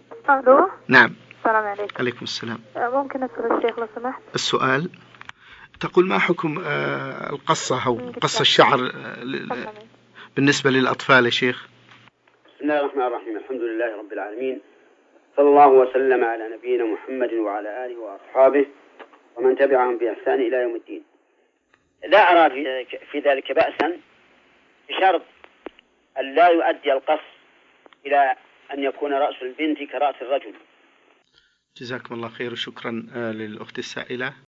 الو. نعم. السلام عليكم. عليكم السلام. ممكن اسال الشيخ لو سمحت؟ السؤال تقول ما حكم القصة أو قص الشعر بالنسبة للأطفال يا شيخ؟ بسم الله الرحمن الرحيم. الحمد لله رب العالمين، صلى الله وسلم على نبينا محمد وعلى آله وأصحابه ومن تبعهم بإحسان إلى يوم الدين. لا أرى في ذلك بأسا، بشرط أن لا يؤدي القص إلى أن يكون رأس البنت كرأس الرجل. جزاكم الله خير وشكرا للأخت السائلة.